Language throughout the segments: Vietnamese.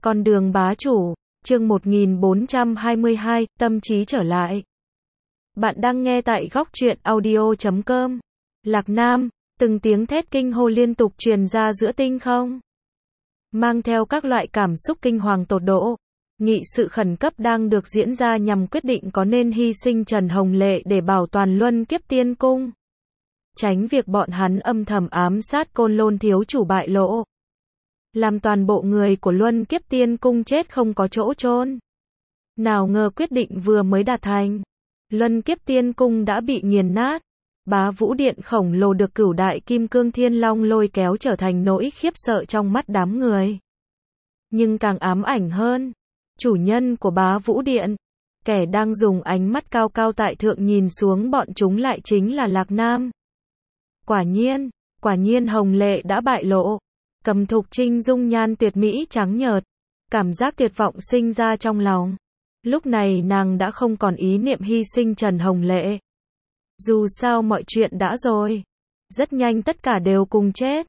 Con đường bá chủ, chương 1422, tâm trí trở lại. Bạn đang nghe tại góc truyện audio.com. Lạc Nam, từng tiếng thét kinh hô liên tục truyền ra giữa tinh không, mang theo các loại cảm xúc kinh hoàng tột độ. Nghị sự khẩn cấp đang được diễn ra nhằm quyết định có nên hy sinh Trần Hồng Lệ để bảo toàn Luân Kiếp Tiên Cung, tránh việc bọn hắn âm thầm ám sát Côn Lôn thiếu chủ bại lộ, làm toàn bộ người của Luân Kiếp Tiên Cung chết không có chỗ chôn. Nào ngờ quyết định vừa mới đạt thành, Luân Kiếp Tiên Cung đã bị nghiền nát. Bá Vũ Điện khổng lồ được Cửu Đại Kim Cương Thiên Long lôi kéo trở thành nỗi khiếp sợ trong mắt đám người. Nhưng càng ám ảnh hơn, chủ nhân của Bá Vũ Điện, kẻ đang dùng ánh mắt cao cao tại thượng nhìn xuống bọn chúng lại chính là Lạc Nam. Quả nhiên Hồng Lệ đã bại lộ. Cầm Thục Trinh dung nhan tuyệt mỹ trắng nhợt, cảm giác tuyệt vọng sinh ra trong lòng. Lúc này nàng đã không còn ý niệm hy sinh Trần Hồng Lệ. Dù sao mọi chuyện đã rồi, rất nhanh tất cả đều cùng chết.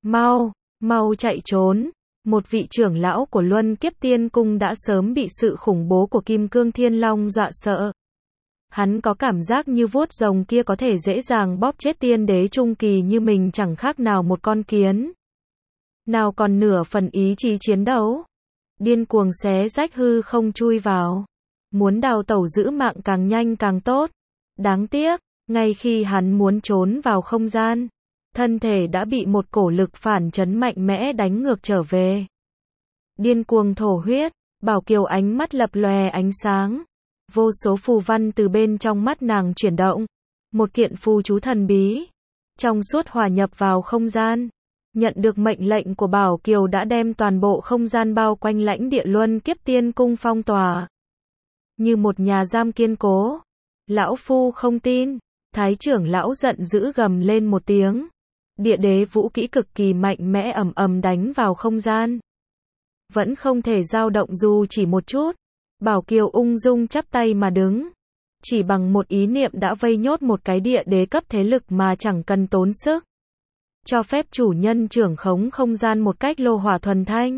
Mau chạy trốn. Một vị trưởng lão của Luân Kiếp Tiên Cung đã sớm bị sự khủng bố của Kim Cương Thiên Long dọa sợ. Hắn có cảm giác như vuốt rồng kia có thể dễ dàng bóp chết tiên đế trung kỳ như mình chẳng khác nào một con kiến. Nào còn nửa phần ý chí chiến đấu. Điên cuồng xé rách hư không chui vào. Muốn đào tẩu giữ mạng càng nhanh càng tốt. Đáng tiếc, ngay khi hắn muốn trốn vào không gian, thân thể đã bị một cổ lực phản chấn mạnh mẽ đánh ngược trở về. Điên cuồng thổ huyết, Bảo Kiều ánh mắt lập lòe ánh sáng. Vô số phù văn từ bên trong mắt nàng chuyển động. Một kiện phù chú thần bí, trong suốt hòa nhập vào không gian. Nhận được mệnh lệnh của Bảo Kiều đã đem toàn bộ không gian bao quanh lãnh địa Luân Kiếp Tiên Cung phong tỏa. Như một nhà giam kiên cố. Lão phu không tin. Thái trưởng lão giận dữ gầm lên một tiếng. Địa đế vũ kỹ cực kỳ mạnh mẽ ầm ầm đánh vào không gian. Vẫn không thể dao động dù chỉ một chút. Bảo Kiều ung dung chắp tay mà đứng. Chỉ bằng một ý niệm đã vây nhốt một cái địa đế cấp thế lực mà chẳng cần tốn sức. Cho phép chủ nhân trưởng khống không gian một cách lô hỏa thuần thanh.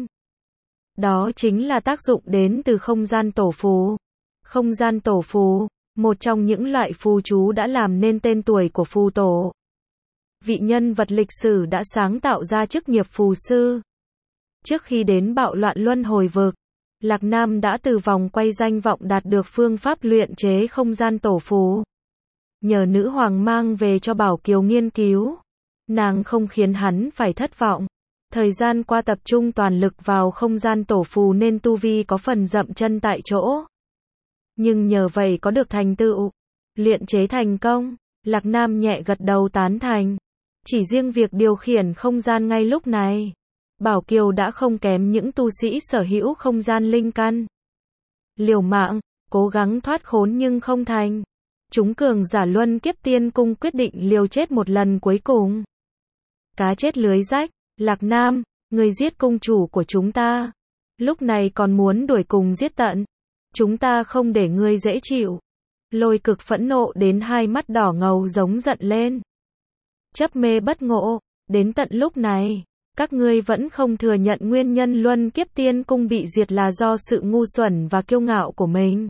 Đó chính là tác dụng đến từ không gian tổ phù. Không gian tổ phù, một trong những loại phù chú đã làm nên tên tuổi của phù tổ. Vị nhân vật lịch sử đã sáng tạo ra chức nghiệp phù sư. Trước khi đến bạo loạn luân hồi vực, Lạc Nam đã từ vòng quay danh vọng đạt được phương pháp luyện chế không gian tổ phù. Nhờ nữ hoàng mang về cho Bảo Kiều nghiên cứu, nàng không khiến hắn phải thất vọng. Thời gian qua tập trung toàn lực vào không gian tổ phù nên tu vi có phần dậm chân tại chỗ. Nhưng nhờ vậy có được thành tựu, luyện chế thành công. Lạc Nam nhẹ gật đầu tán thành. Chỉ riêng việc điều khiển không gian ngay lúc này, Bảo Kiều đã không kém những tu sĩ sở hữu không gian linh căn. Liều mạng, cố gắng thoát khốn nhưng không thành. Chúng cường giả Luân Kiếp Tiên Cung quyết định liều chết một lần cuối cùng. Cá chết lưới rách. Lạc Nam, người giết cung chủ của chúng ta, lúc này còn muốn đuổi cùng giết tận. Chúng ta không để ngươi dễ chịu. Lôi Cực phẫn nộ đến hai mắt đỏ ngầu giống giận lên. Chấp mê bất ngộ, đến tận lúc này, các ngươi vẫn không thừa nhận nguyên nhân Luân Kiếp Tiên Cung bị diệt là do sự ngu xuẩn và kiêu ngạo của mình.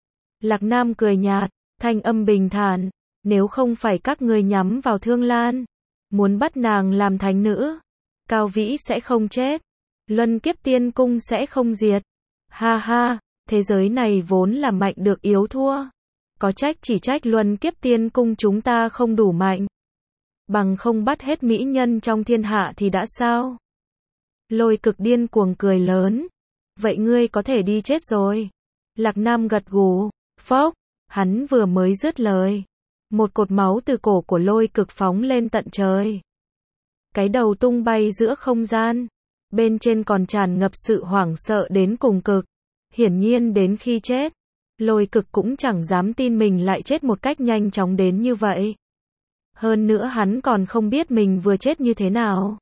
Lạc Nam cười nhạt, thanh âm bình thản, nếu không phải các ngươi nhắm vào Thương Lan, muốn bắt nàng làm thánh nữ, Cao Vĩ sẽ không chết, Luân Kiếp Tiên Cung sẽ không diệt. Ha ha, thế giới này vốn là mạnh được yếu thua. Có trách chỉ trách Luân Kiếp Tiên Cung chúng ta không đủ mạnh. Bằng không bắt hết mỹ nhân trong thiên hạ thì đã sao? Lôi Cực điên cuồng cười lớn. Vậy ngươi có thể đi chết rồi. Lạc Nam gật gù. Phốc, hắn vừa mới dứt lời, một cột máu từ cổ của Lôi Cực phóng lên tận trời. Cái đầu tung bay giữa không gian. Bên trên còn tràn ngập sự hoảng sợ đến cùng cực. Hiển nhiên đến khi chết, Lôi Cực cũng chẳng dám tin mình lại chết một cách nhanh chóng đến như vậy. Hơn nữa hắn còn không biết mình vừa chết như thế nào.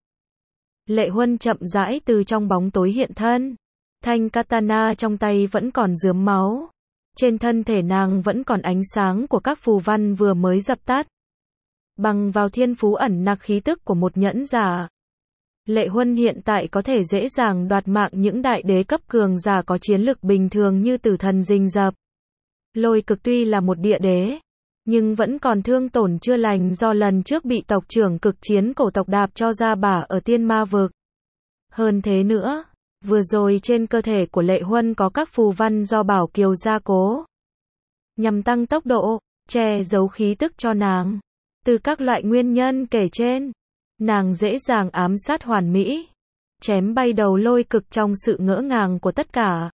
Lệ Huân chậm rãi từ trong bóng tối hiện thân. Thanh katana trong tay vẫn còn rướm máu. Trên thân thể nàng vẫn còn ánh sáng của các phù văn vừa mới dập tắt. Bằng vào thiên phú ẩn nặc khí tức của một nhẫn giả, Lệ Huân hiện tại có thể dễ dàng đoạt mạng những đại đế cấp cường giả có chiến lực bình thường như Tử Thần rình rập. Lôi Cực tuy là một địa đế, nhưng vẫn còn thương tổn chưa lành do lần trước bị tộc trưởng Cực Chiến cổ tộc đạp cho ra bả ở Tiên Ma vực. Hơn thế nữa, vừa rồi trên cơ thể của Lệ Huân có các phù văn do Bảo Kiều gia cố, nhằm tăng tốc độ, che giấu khí tức cho nàng. Từ các loại nguyên nhân kể trên, nàng dễ dàng ám sát hoàn mỹ, chém bay đầu Lôi Cực trong sự ngỡ ngàng của tất cả.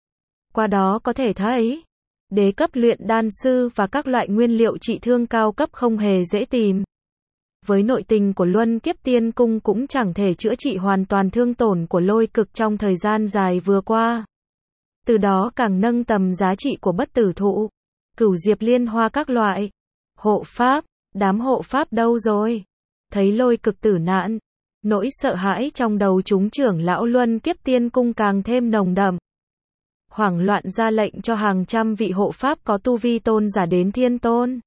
Qua đó có thể thấy, đế cấp luyện đan sư và các loại nguyên liệu trị thương cao cấp không hề dễ tìm. Với nội tình của Luân Kiếp Tiên Cung cũng chẳng thể chữa trị hoàn toàn thương tổn của Lôi Cực trong thời gian dài vừa qua. Từ đó càng nâng tầm giá trị của bất tử thụ, Cửu Diệp Liên Hoa các loại. Hộ pháp, đám hộ pháp đâu rồi? Thấy Lôi Cực tử nạn, nỗi sợ hãi trong đầu chúng trưởng lão Luân Kiếp Tiên Cung càng thêm nồng đậm. Hoảng loạn ra lệnh cho hàng trăm vị hộ pháp có tu vi tôn giả đến thiên tôn.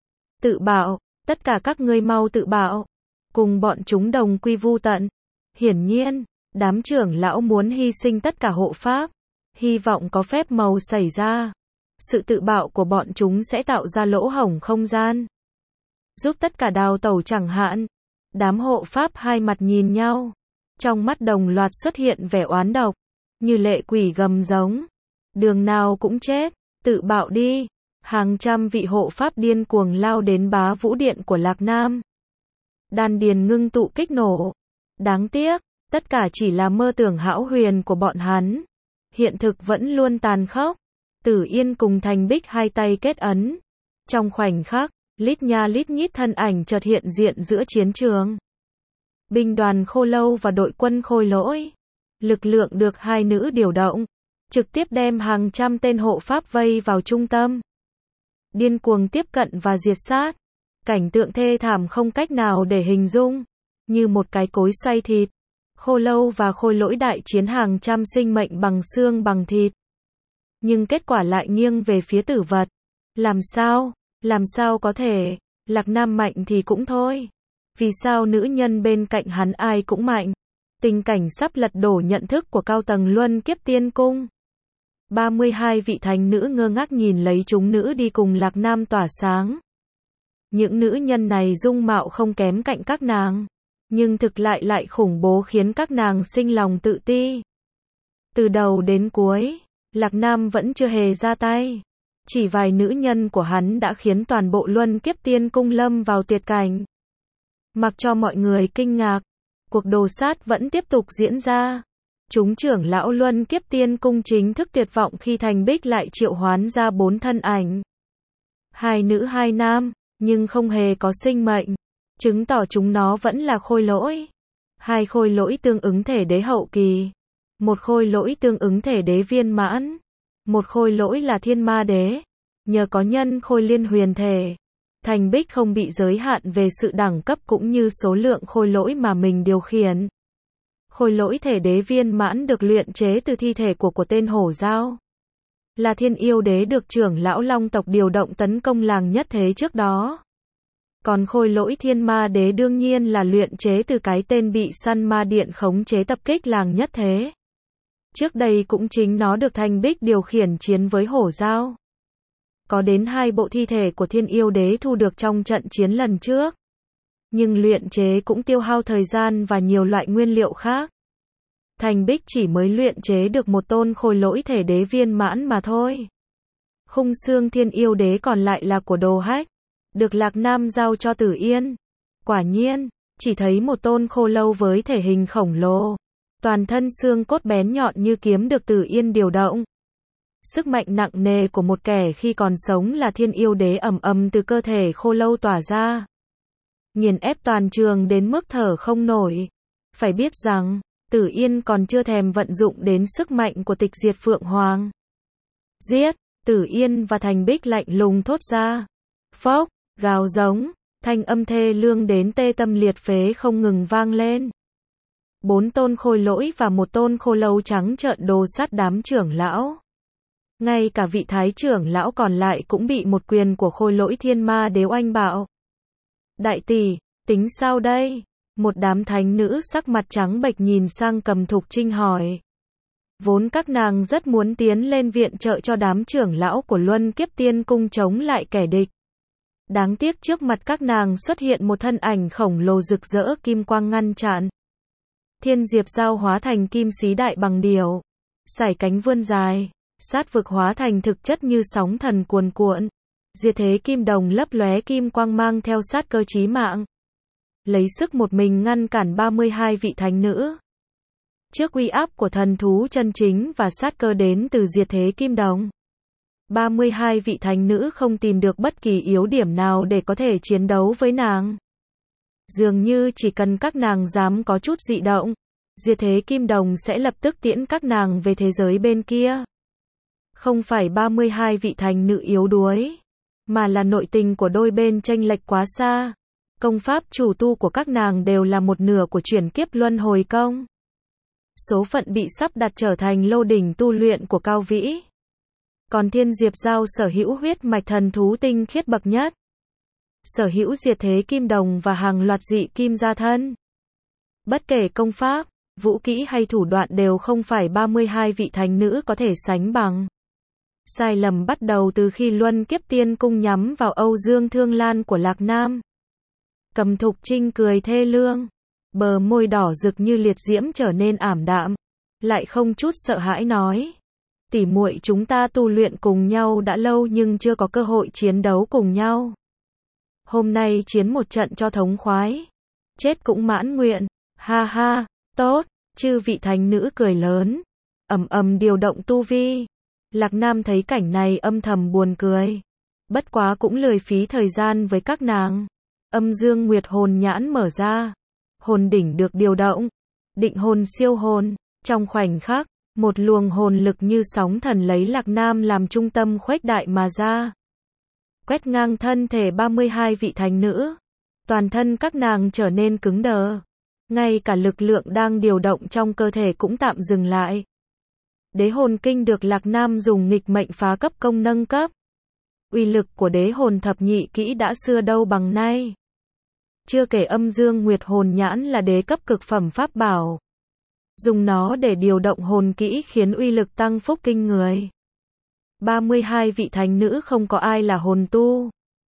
Tự bạo, tất cả các ngươi mau tự bạo, cùng bọn chúng đồng quy vu tận. Hiển nhiên, đám trưởng lão muốn hy sinh tất cả hộ pháp, hy vọng có phép màu xảy ra. Sự tự bạo của bọn chúng sẽ tạo ra lỗ hổng không gian, giúp tất cả đào tẩu chẳng hạn. Đám hộ pháp hai mặt nhìn nhau, trong mắt đồng loạt xuất hiện vẻ oán độc, như lệ quỷ gầm giống. Đường nào cũng chết, tự bạo đi. Hàng trăm vị hộ pháp điên cuồng lao đến Bá Vũ Điện của Lạc Nam. Đan điền ngưng tụ kích nổ. Đáng tiếc, tất cả chỉ là mơ tưởng hão huyền của bọn hắn. Hiện thực vẫn luôn tàn khốc. Tử Yên cùng Thành Bích hai tay kết ấn. Trong khoảnh khắc, lít nha lít nhít thân ảnh chợt hiện diện giữa chiến trường. Binh đoàn Khô Lâu và đội quân Khôi Lỗi. Lực lượng được hai nữ điều động, trực tiếp đem hàng trăm tên hộ pháp vây vào trung tâm. Điên cuồng tiếp cận và diệt sát. Cảnh tượng thê thảm không cách nào để hình dung. Như một cái cối xay thịt. Khô Lâu và Khôi Lỗi đại chiến hàng trăm sinh mệnh bằng xương bằng thịt. Nhưng kết quả lại nghiêng về phía tử vật. Làm sao có thể? Lạc Nam mạnh thì cũng thôi. Vì sao nữ nhân bên cạnh hắn ai cũng mạnh? Tình cảnh sắp lật đổ nhận thức của cao tầng Luân Kiếp Tiên Cung. 32 vị thánh nữ ngơ ngác nhìn lấy chúng nữ đi cùng Lạc Nam tỏa sáng. Những nữ nhân này dung mạo không kém cạnh các nàng, nhưng thực lại khủng bố khiến các nàng sinh lòng tự ti. Từ đầu đến cuối, Lạc Nam vẫn chưa hề ra tay. Chỉ vài nữ nhân của hắn đã khiến toàn bộ Luân Kiếp Tiên Cung lâm vào tuyệt cảnh. Mặc cho mọi người kinh ngạc, cuộc đồ sát vẫn tiếp tục diễn ra. Chúng trưởng lão Luân Kiếp Tiên Cung chính thức tuyệt vọng khi Thành Bích lại triệu hoán ra 4 thân ảnh. 2 nữ 2 nam, nhưng không hề có sinh mệnh, chứng tỏ chúng nó vẫn là khôi lỗi. 2 khôi lỗi tương ứng thể đế hậu kỳ, 1 khôi lỗi tương ứng thể đế viên mãn, 1 khôi lỗi là thiên ma đế. Nhờ có nhân khôi liên huyền thể, Thành Bích không bị giới hạn về sự đẳng cấp cũng như số lượng khôi lỗi mà mình điều khiển. Khôi lỗi thể đế viên mãn được luyện chế từ thi thể của tên hổ dao. Là thiên yêu đế được trưởng lão Long tộc điều động tấn công làng nhất thế trước đó. Còn khôi lỗi thiên ma đế đương nhiên là luyện chế từ cái tên bị săn ma điện khống chế tập kích làng nhất thế. Trước đây cũng chính nó được Thành Bích điều khiển chiến với hổ dao. Có đến 2 bộ thi thể của thiên yêu đế thu được trong trận chiến lần trước. Nhưng luyện chế cũng tiêu hao thời gian và nhiều loại nguyên liệu khác. Thành Bích chỉ mới luyện chế được 1 tôn khôi lỗi thể đế viên mãn mà thôi. Khung xương thiên yêu đế còn lại là của Đồ Hách, được Lạc Nam giao cho Tử Yên. Quả nhiên, chỉ thấy 1 tôn khô lâu với thể hình khổng lồ, toàn thân xương cốt bén nhọn như kiếm được Tử Yên điều động. Sức mạnh nặng nề của một kẻ khi còn sống là thiên yêu đế ầm ầm từ cơ thể khô lâu tỏa ra, nghiền ép toàn trường đến mức thở không nổi. Phải biết rằng, Tử Yên còn chưa thèm vận dụng đến sức mạnh của Tịch Diệt Phượng Hoàng. Giết! Tử Yên và Thành Bích lạnh lùng thốt ra. Phốc! Gào giống, thanh âm thê lương đến tê tâm liệt phế không ngừng vang lên. 4 tôn khôi lỗi và 1 tôn khô lâu trắng trợn đồ sát đám trưởng lão. Ngay cả vị thái trưởng lão còn lại cũng bị một quyền của khôi lỗi thiên ma đế oanh bạo. Đại tỷ, tính sao đây? Một đám thánh nữ sắc mặt trắng bệch nhìn sang Cầm Thục Trinh hỏi. Vốn các nàng rất muốn tiến lên viện trợ cho đám trưởng lão của Luân Kiếp Tiên Cung chống lại kẻ địch. Đáng tiếc trước mặt các nàng xuất hiện một thân ảnh khổng lồ rực rỡ kim quang ngăn chặn. Thiên Diệp Giao hóa thành kim xí đại bằng điểu, sải cánh vươn dài, sát vực hóa thành thực chất như sóng thần cuồn cuộn. Diệt thế kim đồng lấp lóe kim quang mang theo sát cơ chí mạng. Lấy sức một mình ngăn cản 32 vị thánh nữ. Trước uy áp của thần thú chân chính và sát cơ đến từ diệt thế kim đồng, 32 vị thánh nữ không tìm được bất kỳ yếu điểm nào để có thể chiến đấu với nàng. Dường như chỉ cần các nàng dám có chút dị động, diệt thế kim đồng sẽ lập tức tiễn các nàng về thế giới bên kia. Không phải 32 vị thánh nữ yếu đuối, mà là nội tình của đôi bên chênh lệch quá xa. Công pháp chủ tu của các nàng đều là một nửa của chuyển kiếp luân hồi công. Số phận bị sắp đặt trở thành lô đỉnh tu luyện của Cao Vĩ. Còn Thiên Diệp Giao sở hữu huyết mạch thần thú tinh khiết bậc nhất. Sở hữu diệt thế kim đồng và hàng loạt dị kim gia thân. Bất kể công pháp, vũ kỹ hay thủ đoạn đều không phải 32 vị thánh nữ có thể sánh bằng. Sai lầm bắt đầu từ khi Luân Kiếp Tiên Cung nhắm vào Âu Dương Thương Lan của Lạc Nam. Cầm Thục Trinh cười thê lương, bờ môi đỏ rực như liệt diễm trở nên ảm đạm, lại không chút sợ hãi nói: "Tỷ muội chúng ta tu luyện cùng nhau đã lâu nhưng chưa có cơ hội chiến đấu cùng nhau. Hôm nay chiến một trận cho thống khoái, chết cũng mãn nguyện." Ha ha, tốt, chư vị thánh nữ cười lớn, ầm ầm điều động tu vi. Lạc Nam thấy cảnh này âm thầm buồn cười, bất quá cũng lười phí thời gian với các nàng. Âm Dương Nguyệt hồn nhãn mở ra, hồn đỉnh được điều động, định hồn siêu hồn, trong khoảnh khắc, một luồng hồn lực như sóng thần lấy Lạc Nam làm trung tâm khuếch đại mà ra. Quét ngang thân thể 32 vị thánh nữ, toàn thân các nàng trở nên cứng đờ, ngay cả lực lượng đang điều động trong cơ thể cũng tạm dừng lại. Đế hồn kinh được Lạc Nam dùng nghịch mệnh phá cấp công nâng cấp. Uy lực của đế hồn thập nhị kỹ đã xưa đâu bằng nay. Chưa kể Âm Dương Nguyệt hồn nhãn là đế cấp cực phẩm pháp bảo. Dùng nó để điều động hồn kỹ khiến uy lực tăng phúc kinh người. 32 vị thánh nữ không có ai là hồn tu.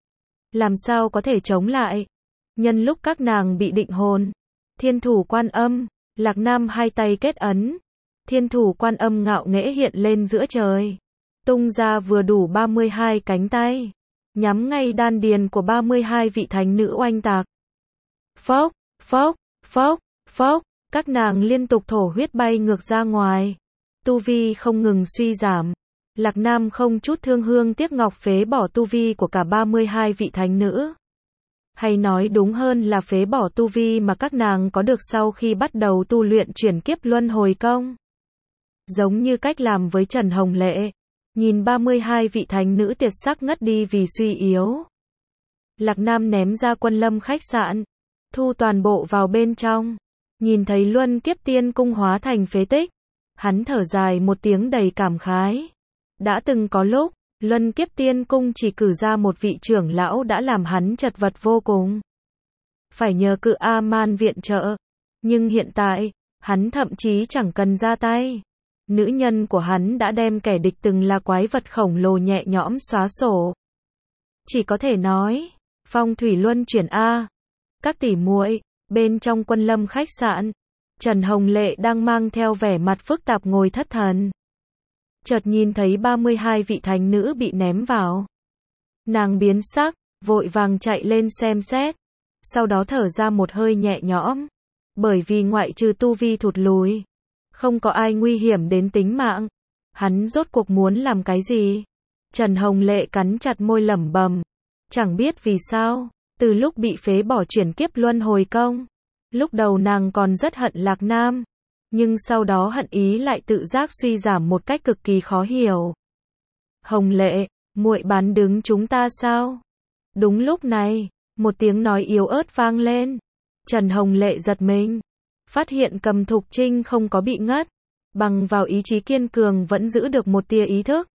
Làm sao có thể chống lại? Nhân lúc các nàng bị định hồn, Thiên Thủ Quan Âm, Lạc Nam hai tay kết ấn. Thiên Thủ Quan Âm ngạo nghễ hiện lên giữa trời, tung ra vừa đủ 32 cánh tay, nhắm ngay đan điền của 32 vị thánh nữ oanh tạc. Phốc, phốc, phốc, phốc, các nàng liên tục thổ huyết bay ngược ra ngoài. Tu vi không ngừng suy giảm. Lạc Nam không chút thương hương tiếc ngọc phế bỏ tu vi của cả 32 vị thánh nữ. Hay nói đúng hơn là phế bỏ tu vi mà các nàng có được sau khi bắt đầu tu luyện chuyển kiếp luân hồi công. Giống như cách làm với Trần Hồng Lệ, nhìn 32 vị thánh nữ tiệt sắc ngất đi vì suy yếu. Lạc Nam ném ra Quân Lâm khách sạn, thu toàn bộ vào bên trong, nhìn thấy Luân Kiếp Tiên Cung hóa thành phế tích, hắn thở dài một tiếng đầy cảm khái. Đã từng có lúc, Luân Kiếp Tiên Cung chỉ cử ra một vị trưởng lão đã làm hắn chật vật vô cùng. Phải nhờ cự A-man viện trợ, nhưng hiện tại, hắn thậm chí chẳng cần ra tay. Nữ nhân của hắn đã đem kẻ địch từng là quái vật khổng lồ nhẹ nhõm xóa sổ. Chỉ có thể nói, phong thủy luân chuyển A. Các tỷ muội, bên trong Quân Lâm khách sạn, Trần Hồng Lệ đang mang theo vẻ mặt phức tạp ngồi thất thần. Chợt nhìn thấy 32 vị thánh nữ bị ném vào. Nàng biến sắc, vội vàng chạy lên xem xét, sau đó thở ra một hơi nhẹ nhõm, bởi vì ngoại trừ tu vi thụt lùi, không có ai nguy hiểm đến tính mạng. Hắn rốt cuộc muốn làm cái gì? Trần Hồng Lệ cắn chặt môi lẩm bẩm, chẳng biết vì sao, từ lúc bị phế bỏ chuyển kiếp luân hồi công, lúc đầu nàng còn rất hận Lạc Nam, nhưng sau đó hận ý lại tự giác suy giảm một cách cực kỳ khó hiểu. Hồng Lệ, muội bán đứng chúng ta sao? Đúng lúc này, một tiếng nói yếu ớt vang lên. Trần Hồng Lệ giật mình, phát hiện Cầm Thục Trinh không có bị ngất, bằng vào ý chí kiên cường vẫn giữ được một tia ý thức.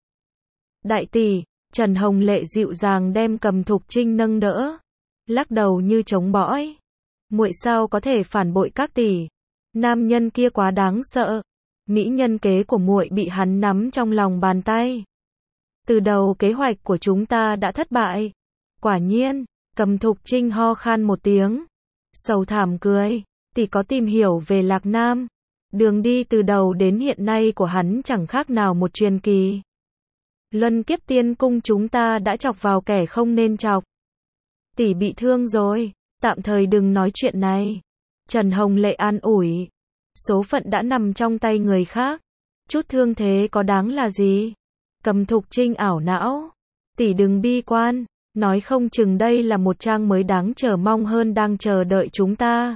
Đại tỷ, Trần Hồng Lệ dịu dàng đem Cầm Thục Trinh nâng đỡ, lắc đầu như chống bõi. Muội sao có thể phản bội các tỷ? Nam nhân kia quá đáng sợ. Mỹ nhân kế của muội bị hắn nắm trong lòng bàn tay. Từ đầu kế hoạch của chúng ta đã thất bại. Quả nhiên, Cầm Thục Trinh ho khan một tiếng. Sầu thảm cười. Tỷ có tìm hiểu về Lạc Nam. Đường đi từ đầu đến hiện nay của hắn chẳng khác nào một truyền kỳ. Luân kiếp tiên cung chúng ta đã chọc vào kẻ không nên chọc. Tỷ bị thương rồi, tạm thời đừng nói chuyện này. Trần Hồng Lệ an ủi. Số phận đã nằm trong tay người khác. Chút thương thế có đáng là gì? Cầm Thục Trinh ảo não. Tỷ đừng bi quan, nói không chừng đây là một trang mới đáng chờ mong hơn đang chờ đợi chúng ta.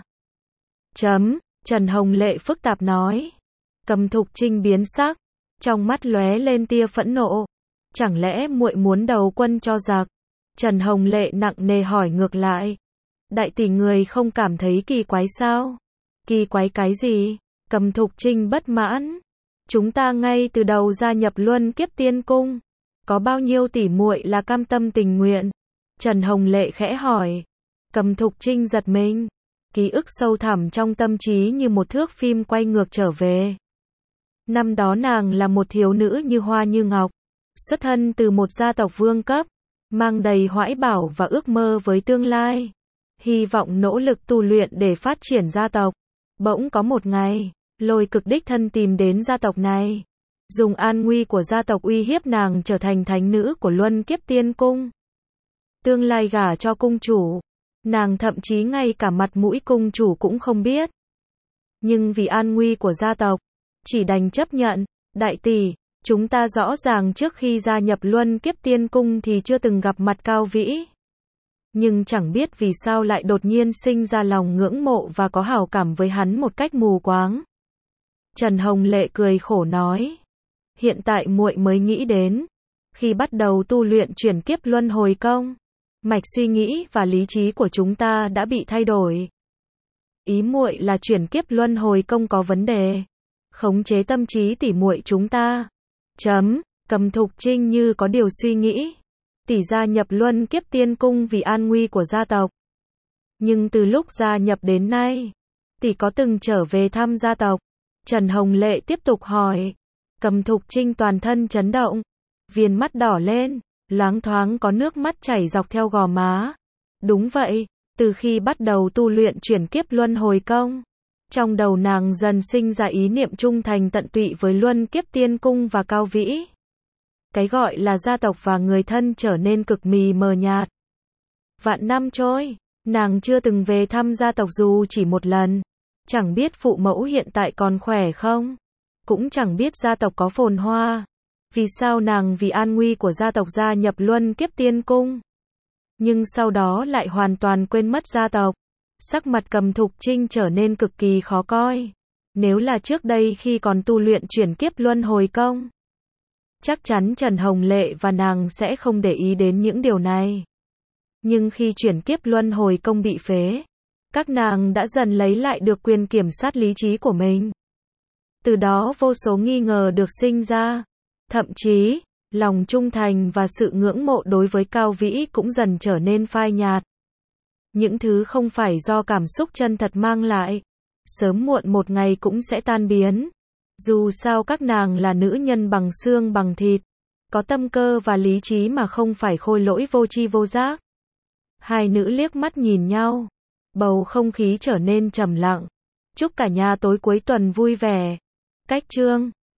Trần Hồng Lệ phức tạp nói. Cầm Thục Trinh biến sắc, trong mắt lóe lên tia phẫn nộ. Chẳng lẽ muội muốn đầu quân cho giặc? Trần Hồng Lệ nặng nề hỏi ngược lại. Đại tỷ người không cảm thấy kỳ quái sao? Kỳ quái cái gì? Cầm Thục Trinh bất mãn. Chúng ta ngay từ đầu gia nhập Luân Kiếp Tiên Cung. Có bao nhiêu tỷ muội là cam tâm tình nguyện? Trần Hồng Lệ khẽ hỏi. Cầm Thục Trinh giật mình. Ký ức sâu thẳm trong tâm trí như một thước phim quay ngược trở về. Năm đó nàng là một thiếu nữ như hoa như ngọc. Xuất thân từ một gia tộc vương cấp. Mang đầy hoãi bảo và ước mơ với tương lai. Hy vọng nỗ lực tu luyện để phát triển gia tộc. Bỗng có một ngày, Lôi Cực đích thân tìm đến gia tộc này. Dùng an nguy của gia tộc uy hiếp nàng trở thành thánh nữ của Luân Kiếp Tiên Cung. Tương lai gả cho cung chủ. Nàng thậm chí ngay cả mặt mũi cung chủ cũng không biết. Nhưng vì an nguy của gia tộc, chỉ đành chấp nhận. Đại tỷ, chúng ta rõ ràng trước khi gia nhập Luân Kiếp Tiên Cung thì chưa từng gặp mặt Cao Vĩ. Nhưng chẳng biết vì sao lại đột nhiên sinh ra lòng ngưỡng mộ và có hảo cảm với hắn một cách mù quáng. Trần Hồng Lệ cười khổ nói. Hiện tại muội mới nghĩ đến. Khi bắt đầu tu luyện chuyển kiếp luân hồi công, mạch suy nghĩ và lý trí của chúng ta đã bị thay đổi. Ý muội là chuyển kiếp luân hồi công có vấn đề. Khống chế tâm trí tỷ muội chúng ta. Cầm Thục Trinh như có điều suy nghĩ. Tỷ gia nhập Luân Kiếp Tiên Cung vì an nguy của gia tộc. Nhưng từ lúc gia nhập đến nay, tỷ có từng trở về thăm gia tộc? Trần Hồng Lệ tiếp tục hỏi. Cầm Thục Trinh toàn thân chấn động. Viền mắt đỏ lên, loáng thoáng có nước mắt chảy dọc theo gò má. Đúng vậy, từ khi bắt đầu tu luyện chuyển kiếp luân hồi công, trong đầu nàng dần sinh ra ý niệm trung thành tận tụy với Luân Kiếp Tiên Cung và Cao Vĩ. Cái gọi là gia tộc và người thân trở nên cực mờ nhạt. Vạn năm trôi, nàng chưa từng về thăm gia tộc dù chỉ một lần. Chẳng biết phụ mẫu hiện tại còn khỏe không? Cũng chẳng biết gia tộc có phồn hoa. Vì sao nàng vì an nguy của gia tộc gia nhập Luân Kiếp Tiên Cung? Nhưng sau đó lại hoàn toàn quên mất gia tộc. Sắc mặt Cầm Thục Trinh trở nên cực kỳ khó coi. Nếu là trước đây khi còn tu luyện chuyển kiếp luân hồi công, chắc chắn Trần Hồng Lệ và nàng sẽ không để ý đến những điều này. Nhưng khi chuyển kiếp luân hồi công bị phế, các nàng đã dần lấy lại được quyền kiểm soát lý trí của mình. Từ đó vô số nghi ngờ được sinh ra. Thậm chí, lòng trung thành và sự ngưỡng mộ đối với Cao Vĩ cũng dần trở nên phai nhạt. Những thứ không phải do cảm xúc chân thật mang lại, sớm muộn một ngày cũng sẽ tan biến. Dù sao các nàng là nữ nhân bằng xương bằng thịt, có tâm cơ và lý trí mà không phải khôi lỗi vô tri vô giác. Hai nữ liếc mắt nhìn nhau, bầu không khí trở nên trầm lặng. Chúc cả nhà tối cuối tuần vui vẻ. Cách chương